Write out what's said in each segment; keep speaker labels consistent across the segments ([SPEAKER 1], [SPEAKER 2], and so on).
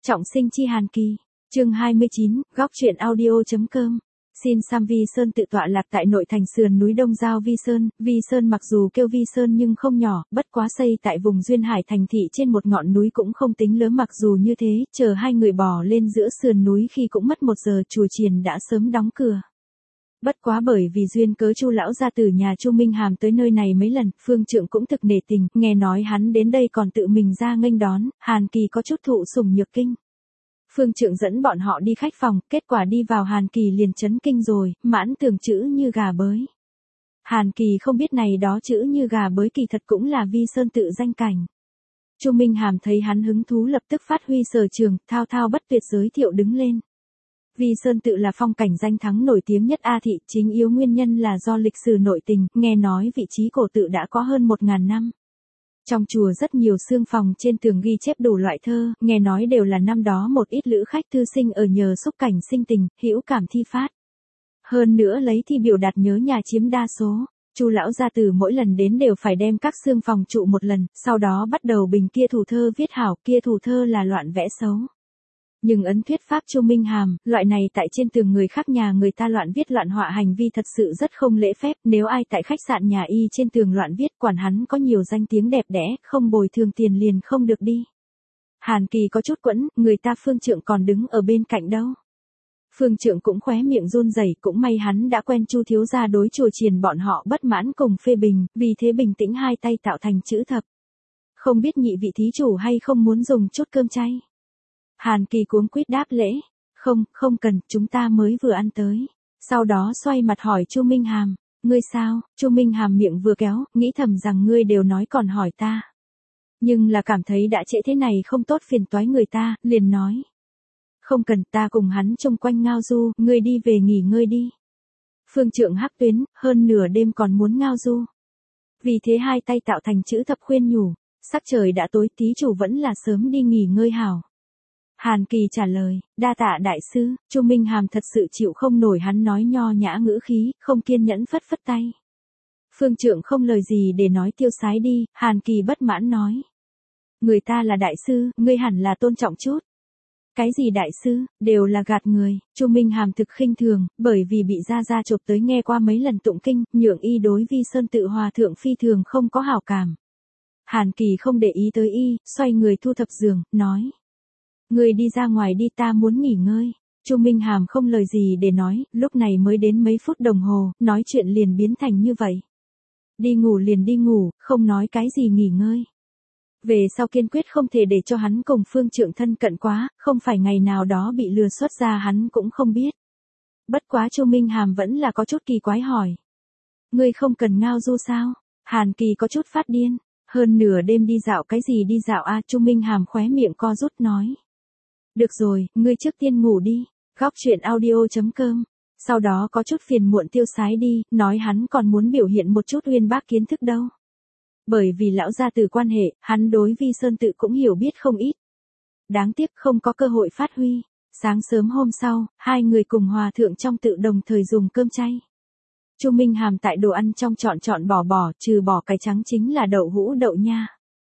[SPEAKER 1] Trọng sinh chi Hàn Kỳ. Chương 29, góc truyện audio.com. Xin Sam Vi Sơn tự tọa lạc tại nội thành sườn núi Đông Giao Vi Sơn. Vi Sơn mặc dù kêu Vi Sơn nhưng không nhỏ, bất quá xây tại vùng duyên hải thành thị trên một ngọn núi cũng không tính lớn. Mặc dù như thế, chờ hai người bò lên giữa sườn núi khi cũng mất 1 giờ, chùa chiền đã sớm đóng cửa. Bất quá bởi vì duyên cớ Chu lão gia từ nhà Chu Minh Hàm tới nơi này mấy lần, Phương Trượng cũng thực nể tình, nghe nói hắn đến đây còn tự mình ra nghênh đón, Hàn Kỳ có chút thụ sủng nhược kinh. Phương Trượng dẫn bọn họ đi khách phòng, kết quả đi vào Hàn Kỳ liền chấn kinh rồi, mãn tưởng chữ như gà bới. Hàn Kỳ không biết này đó chữ như gà bới kỳ thật cũng là Vi Sơn tự danh cảnh. Chu Minh Hàm thấy hắn hứng thú lập tức phát huy sở trường, thao thao bất tuyệt giới thiệu đứng lên. Vi Sơn tự là phong cảnh danh thắng nổi tiếng nhất A thị, chính yếu nguyên nhân là do lịch sử nội tình, nghe nói vị trí cổ tự đã có hơn 1000 năm. Trong chùa rất nhiều xương phòng trên tường ghi chép đủ loại thơ, nghe nói đều là năm đó một ít lữ khách thư sinh ở nhờ xúc cảnh sinh tình, hữu cảm thi phát. Hơn nữa lấy thi biểu đạt nhớ nhà chiếm đa số. Chu lão gia tử mỗi lần đến đều phải đem các xương phòng trụ một lần, sau đó bắt đầu bình kia thủ thơ viết hảo, kia thủ thơ là loạn vẽ xấu. Nhưng ấn thuyết pháp Chu Minh Hàm, loại này tại trên tường người khác nhà người ta loạn viết loạn họa hành vi thật sự rất không lễ phép, nếu ai tại khách sạn nhà y trên tường loạn viết, quản hắn có nhiều danh tiếng đẹp đẽ, không bồi thường tiền liền không được đi. Hàn Kỳ có chút quẫn, người ta Phương Trượng còn đứng ở bên cạnh đâu. Phương Trượng cũng khóe miệng run rẩy, cũng may hắn đã quen Chu thiếu gia đối chùa chiền bọn họ bất mãn cùng phê bình, vì thế bình tĩnh hai tay tạo thành chữ thập. Không biết nhị vị thí chủ hay không muốn dùng chút cơm chay. Hàn Kỳ cuống quýt đáp lễ, không cần, chúng ta mới vừa ăn tới. Sau đó xoay mặt hỏi Chu Minh Hàm, ngươi sao? Chu Minh Hàm miệng vừa kéo, nghĩ thầm rằng ngươi đều nói còn hỏi ta. Nhưng là cảm thấy đã trễ thế này không tốt phiền toái người ta, liền nói. Không cần, ta cùng hắn chung quanh ngao du, ngươi đi về nghỉ ngơi đi. Phương Trượng hắc tuyến, hơn nửa đêm còn muốn ngao du. Vì thế hai tay tạo thành chữ thập khuyên nhủ, sắc trời đã tối, thí chủ vẫn là sớm đi nghỉ ngơi hảo. Hàn Kỳ trả lời, đa tạ đại sư. Chu Minh Hàm thật sự chịu không nổi hắn nói nho nhã ngữ khí, không kiên nhẫn phất phất tay. Phương Trượng không lời gì để nói tiêu sái đi, Hàn Kỳ bất mãn nói. Người ta là đại sư, ngươi hẳn là tôn trọng chút. Cái gì đại sư, đều là gạt người. Chu Minh Hàm thực khinh thường, bởi vì bị gia gia chụp tới nghe qua mấy lần tụng kinh, nhượng y đối Vi Sơn tự hòa thượng phi thường không có hảo cảm. Hàn Kỳ không để ý tới y, xoay người thu thập giường, nói. Người đi ra ngoài đi, ta muốn nghỉ ngơi. Chu Minh Hàm không lời gì để nói, lúc này mới đến mấy phút đồng hồ, nói chuyện liền biến thành như vậy. Đi ngủ liền đi ngủ, không nói cái gì nghỉ ngơi. Về sau kiên quyết không thể để cho hắn cùng Phương Trượng thân cận quá, không phải ngày nào đó bị lừa xuất ra hắn cũng không biết. Bất quá Chu Minh Hàm vẫn là có chút kỳ quái hỏi. Ngươi không cần ngao du sao? Hàn Kỳ có chút phát điên. Hơn nửa đêm đi dạo cái gì đi dạo a? Chu Minh Hàm khóe miệng co rút nói. Được rồi, ngươi trước tiên ngủ đi. Góc truyện audio.com. Sau đó có chút phiền muộn tiêu sái đi, nói hắn còn muốn biểu hiện một chút uyên bác kiến thức đâu. Bởi vì lão gia từ quan hệ, hắn đối Vi Sơn tự cũng hiểu biết không ít. Đáng tiếc không có cơ hội phát huy. Sáng sớm hôm sau, hai người cùng hòa thượng trong tự đồng thời dùng cơm chay. Chu Minh Hàm tại đồ ăn trong chọn bỏ, trừ bỏ cải trắng chính là đậu hũ đậu nha.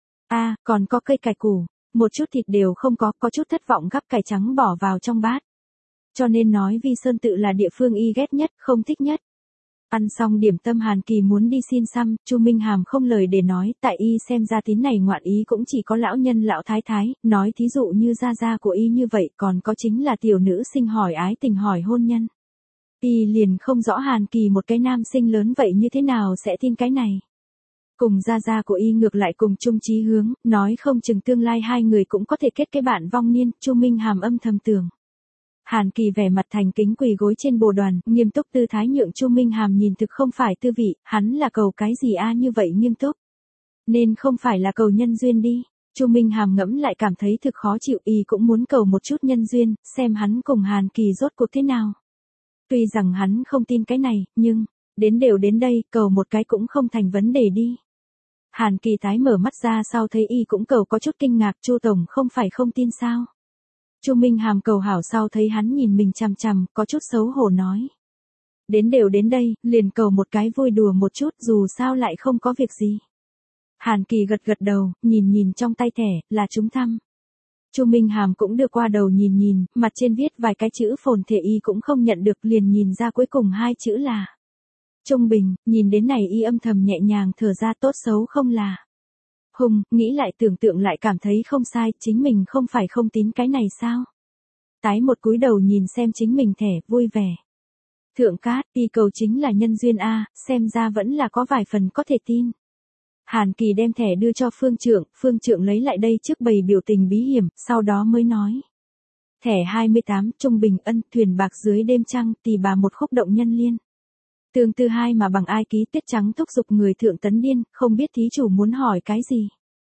[SPEAKER 1] Còn có cây cải củ. Một chút thịt đều không có chút thất vọng gắp cải trắng bỏ vào trong bát. Cho nên nói Vi Sơn tự là địa phương y ghét nhất, không thích nhất. Ăn xong điểm tâm Hàn Kỳ muốn đi xin xăm, Chu Minh Hàm không lời để nói, tại y xem ra tín này ngoạn ý cũng chỉ có lão nhân lão thái thái, nói thí dụ như gia gia của y như vậy, còn có chính là tiểu nữ sinh hỏi ái tình hỏi hôn nhân. Y liền không rõ Hàn Kỳ một cái nam sinh lớn vậy như thế nào sẽ tin cái này. Cùng gia gia của y ngược lại cùng chung chí hướng, nói không chừng tương lai hai người cũng có thể kết cái bạn vong niên, Chu Minh Hàm âm thầm tưởng. Hàn Kỳ vẻ mặt thành kính quỳ gối trên bồ đoàn, nghiêm túc tư thái nhượng Chu Minh Hàm nhìn thực không phải tư vị, hắn là cầu cái gì như vậy nghiêm túc. Nên không phải là cầu nhân duyên đi. Chu Minh Hàm ngẫm lại cảm thấy thực khó chịu, y cũng muốn cầu một chút nhân duyên, xem hắn cùng Hàn Kỳ rốt cuộc thế nào. Tuy rằng hắn không tin cái này, nhưng, đến đây, cầu một cái cũng không thành vấn đề đi. Hàn Kỳ tái mở mắt ra sau thấy y cũng cầu có chút kinh ngạc, Chu tổng không phải không tin sao? Chu Minh Hàm cầu hảo sau thấy hắn nhìn mình chằm chằm, có chút xấu hổ nói. Đến đây, liền cầu một cái vui đùa một chút, dù sao lại không có việc gì. Hàn Kỳ gật đầu, nhìn trong tay thẻ, là trúng thăm. Chu Minh Hàm cũng đưa qua đầu nhìn nhìn, mặt trên viết vài cái chữ phồn thể y cũng không nhận được, liền nhìn ra cuối cùng hai chữ là trung bình, nhìn đến này y âm thầm nhẹ nhàng thở ra, tốt xấu không là hùng, nghĩ lại tưởng tượng lại cảm thấy không sai, chính mình không phải không tín cái này sao? Tái một cúi đầu nhìn xem chính mình thẻ, vui vẻ. Thượng cát, y cầu chính là nhân duyên a, xem ra vẫn là có vài phần có thể tin. Hàn Kỳ đem thẻ đưa cho Phương Trượng lấy lại đây trước bày biểu tình bí hiểm, sau đó mới nói. Thẻ 28, trung bình ân, thuyền bạc dưới đêm trăng, tỳ bà một khúc động nhân liên. Tương tư hai mà bằng ai ký, tuyết trắng thúc giục người thượng tấn điên, không biết thí chủ muốn hỏi cái gì.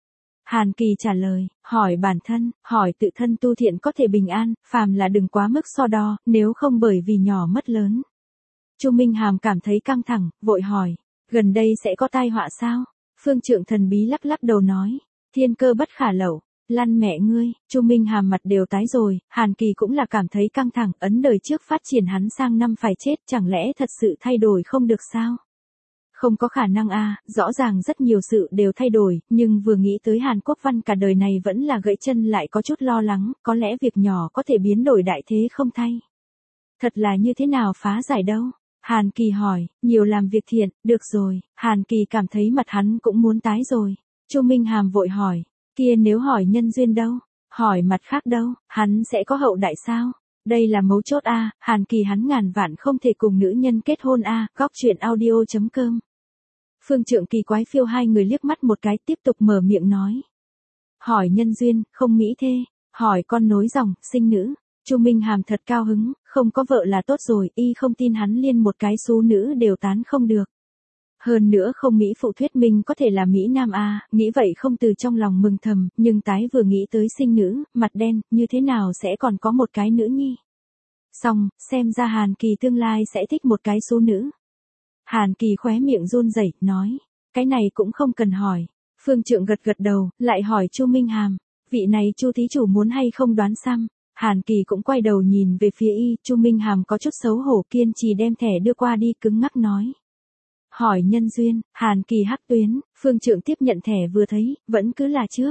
[SPEAKER 1] Hàn Kỳ trả lời, hỏi bản thân, hỏi tự thân tu thiện có thể bình an, phàm là đừng quá mức so đo, nếu không bởi vì nhỏ mất lớn. Chu Minh Hàm cảm thấy căng thẳng, vội hỏi, gần đây sẽ có tai họa sao? Phương Trượng thần bí lắc lắc đầu nói, thiên cơ bất khả lậu, lăn mẹ ngươi. Chu Minh Hàm mặt đều tái rồi, Hàn Kỳ cũng là cảm thấy căng thẳng, ấn đời trước phát triển hắn sang năm phải chết, chẳng lẽ thật sự thay đổi không được sao? Không có khả năng a, rõ ràng rất nhiều sự đều thay đổi, nhưng vừa nghĩ tới Hàn Quốc Văn cả đời này vẫn là gãy chân lại có chút lo lắng, có lẽ việc nhỏ có thể biến đổi đại thế không thay. Thật là như thế nào phá giải đâu? Hàn Kỳ hỏi, nhiều làm việc thiện, được rồi, Hàn Kỳ cảm thấy mặt hắn cũng muốn tái rồi. Chu Minh Hàm vội hỏi, kia nếu hỏi nhân duyên đâu? Hỏi mặt khác đâu, hắn sẽ có hậu đại sao? Đây là mấu chốt a, Hàn Kỳ hắn ngàn vạn không thể cùng nữ nhân kết hôn a, góc truyện audio.com. Phương Trượng kỳ quái phiêu hai người liếc mắt một cái, tiếp tục mở miệng nói. Hỏi nhân duyên, không mỹ thê, hỏi con nối dòng, sinh nữ. Chu Minh Hàm thật cao hứng, không có vợ là tốt rồi, y không tin hắn liên một cái số nữ đều tán không được. Hơn nữa không mỹ phụ thuyết minh có thể là mỹ nam a, nghĩ vậy không từ trong lòng mừng thầm, nhưng tái vừa nghĩ tới sinh nữ, mặt đen, như thế nào sẽ còn có một cái nữ nhi. Xong, xem ra Hàn Kỳ tương lai sẽ thích một cái số nữ. Hàn Kỳ khóe miệng run rẩy, nói, cái này cũng không cần hỏi. Phương Trượng gật gật đầu, lại hỏi Chu Minh Hàm, vị này Chu thí chủ muốn hay không đoán xăm. Hàn Kỳ cũng quay đầu nhìn về phía y, Chu Minh Hàm có chút xấu hổ kiên trì đem thẻ đưa qua đi, cứng ngắc nói. Hỏi nhân duyên, Hàn Kỳ hắc tuyến, Phương Trượng tiếp nhận thẻ vừa thấy, vẫn cứ là trước.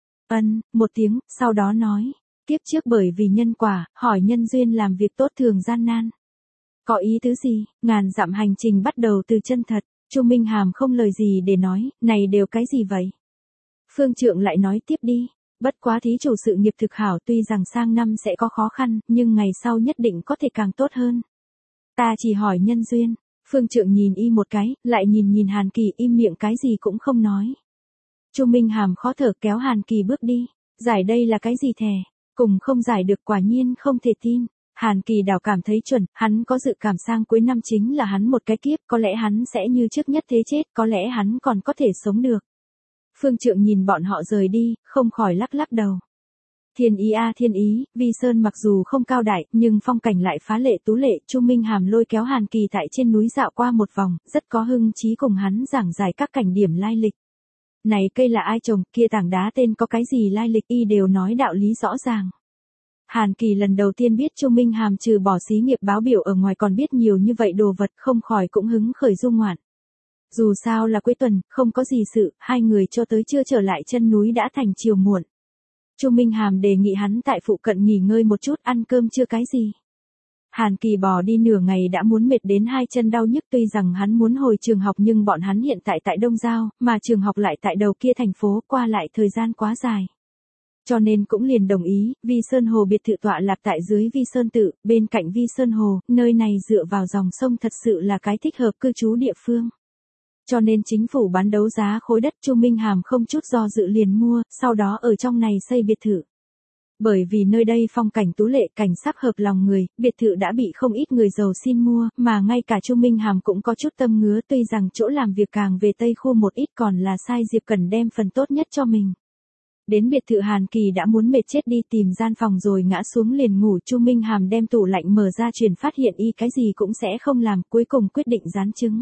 [SPEAKER 1] Một tiếng, sau đó nói, kiếp trước bởi vì nhân quả, hỏi nhân duyên làm việc tốt thường gian nan. Có ý tứ gì, ngàn dặm hành trình bắt đầu từ chân thật, Chu Minh Hàm không lời gì để nói, này đều cái gì vậy? Phương Trượng lại nói tiếp đi, bất quá thí chủ sự nghiệp thực hảo, tuy rằng sang năm sẽ có khó khăn, nhưng ngày sau nhất định có thể càng tốt hơn. Ta chỉ hỏi nhân duyên. Phương Trượng nhìn y một cái, lại nhìn Hàn Kỳ, im miệng cái gì cũng không nói. Chu Minh Hàm khó thở kéo Hàn Kỳ bước đi, giải đây là cái gì thẻ, cùng không giải được, quả nhiên không thể tin. Hàn Kỳ đảo cảm thấy chuẩn, hắn có dự cảm sang cuối năm chính là hắn một cái kiếp, có lẽ hắn sẽ như trước nhất thế chết, có lẽ hắn còn có thể sống được. Phương Trượng nhìn bọn họ rời đi, không khỏi lắc lắc đầu. Thiên ý a thiên ý, Vi Sơn mặc dù không cao đại, nhưng phong cảnh lại phá lệ tú lệ. Chu Minh Hàm lôi kéo Hàn Kỳ tại trên núi dạo qua một vòng, rất có hưng trí cùng hắn giảng giải các cảnh điểm lai lịch. Này cây là ai trồng, kia tảng đá tên có cái gì lai lịch, y đều nói đạo lý rõ ràng. Hàn Kỳ lần đầu tiên biết Chu Minh Hàm trừ bỏ xí nghiệp báo biểu ở ngoài còn biết nhiều như vậy đồ vật, không khỏi cũng hứng khởi du ngoạn. Dù sao là cuối tuần, không có gì sự, hai người cho tới chưa trở lại chân núi đã thành chiều muộn. Chu Minh Hàm đề nghị hắn tại phụ cận nghỉ ngơi một chút, ăn cơm chưa cái gì. Hàn Kỳ bò đi nửa ngày đã muốn mệt đến hai chân đau nhức, tuy rằng hắn muốn hồi trường học nhưng bọn hắn hiện tại Đông Giao, mà trường học lại tại đầu kia thành phố, qua lại thời gian quá dài. Cho nên cũng liền đồng ý, Vi Sơn Hồ biệt thự tọa lạc tại dưới Vi Sơn Tự, bên cạnh Vi Sơn Hồ, nơi này dựa vào dòng sông thật sự là cái thích hợp cư trú địa phương. Cho nên chính phủ bán đấu giá khối đất, Chu Minh Hàm không chút do dự liền mua, sau đó ở trong này xây biệt thự. Bởi vì nơi đây phong cảnh tú lệ, cảnh sắc hợp lòng người, biệt thự đã bị không ít người giàu xin mua, mà ngay cả Chu Minh Hàm cũng có chút tâm ngứa, tuy rằng chỗ làm việc càng về Tây khu một ít, còn là sai Diệp Cẩn đem phần tốt nhất cho mình. Đến biệt thự Hàn Kỳ đã muốn mệt chết đi, tìm gian phòng rồi ngã xuống liền ngủ. Chu Minh Hàm đem tủ lạnh mở ra truyền phát hiện y cái gì cũng sẽ không làm, cuối cùng quyết định rán trứng.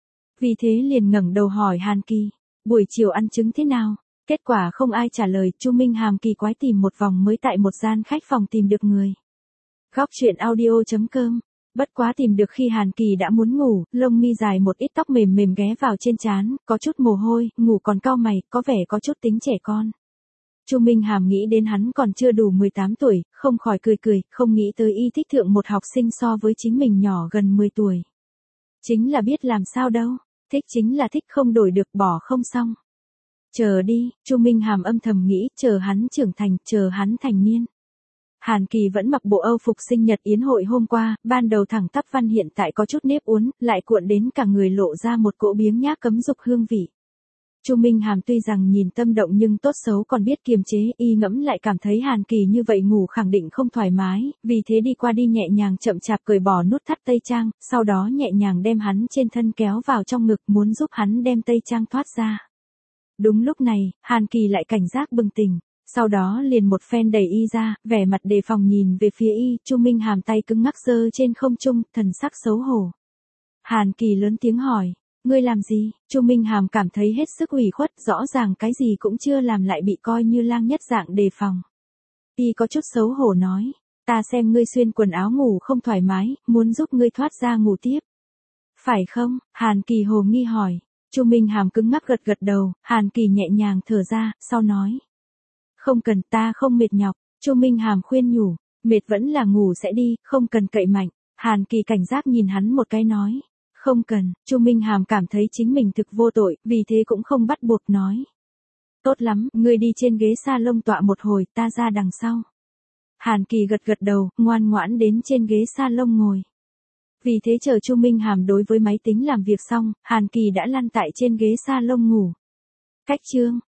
[SPEAKER 1] Vì thế liền ngẩng đầu hỏi Hàn Kỳ, buổi chiều ăn trứng thế nào? Kết quả không ai trả lời, Chu Minh Hàm kỳ quái tìm một vòng mới tại một gian khách phòng tìm được người. Góc truyện audio.com. Bất quá tìm được khi Hàn Kỳ đã muốn ngủ, lông mi dài một ít, tóc mềm mềm ghé vào trên trán, có chút mồ hôi, ngủ còn cau mày, có vẻ có chút tính trẻ con. Chu Minh Hàm nghĩ đến hắn còn chưa đủ 18 tuổi, không khỏi cười cười, không nghĩ tới y thích thượng một học sinh so với chính mình nhỏ gần 10 tuổi. Chính là biết làm sao đâu, thích chính là thích, không đổi được, bỏ không xong. Chờ đi, Chu Minh Hàm âm thầm nghĩ, chờ hắn trưởng thành, chờ hắn thành niên. Hàn Kỳ vẫn mặc bộ Âu phục sinh nhật yến hội hôm qua, ban đầu thẳng tắp văn hiện tại có chút nếp uốn, lại cuộn đến cả người lộ ra một cỗ biếng nhác cấm dục hương vị. Chu Minh Hàm tuy rằng nhìn tâm động nhưng tốt xấu còn biết kiềm chế, y ngẫm lại cảm thấy Hàn Kỳ như vậy ngủ khẳng định không thoải mái, vì thế đi qua đi nhẹ nhàng chậm chạp cởi bỏ nút thắt tây trang, sau đó nhẹ nhàng đem hắn trên thân kéo vào trong ngực muốn giúp hắn đem tây trang thoát ra. Đúng lúc này, Hàn Kỳ lại cảnh giác bừng tỉnh, sau đó liền một phen đẩy y ra, vẻ mặt đề phòng nhìn về phía y, Chu Minh Hàm tay cứng ngắc giơ trên không trung, thần sắc xấu hổ. Hàn Kỳ lớn tiếng hỏi, ngươi làm gì? Chu Minh Hàm cảm thấy hết sức ủy khuất, rõ ràng cái gì cũng chưa làm lại bị coi như lang nhất dạng đề phòng. Y có chút xấu hổ nói, ta xem ngươi xuyên quần áo ngủ không thoải mái, muốn giúp ngươi thoát ra ngủ tiếp. Phải không? Hàn Kỳ hồ nghi hỏi. Chu Minh Hàm cứng ngắc gật gật đầu, Hàn Kỳ nhẹ nhàng thở ra, sau nói. Không cần, ta không mệt nhọc. Chu Minh Hàm khuyên nhủ, mệt vẫn là ngủ sẽ đi, không cần cậy mạnh. Hàn Kỳ cảnh giác nhìn hắn một cái nói. Không cần, Chu Minh Hàm cảm thấy chính mình thực vô tội, vì thế cũng không bắt buộc nói. Tốt lắm, ngươi đi trên ghế salon tọa một hồi, ta ra đằng sau. Hàn Kỳ gật gật đầu, ngoan ngoãn đến trên ghế salon ngồi. Vì thế chờ Chu Minh Hàm đối với máy tính làm việc xong, Hàn Kỳ đã lăn tại trên ghế salon ngủ. Cách chương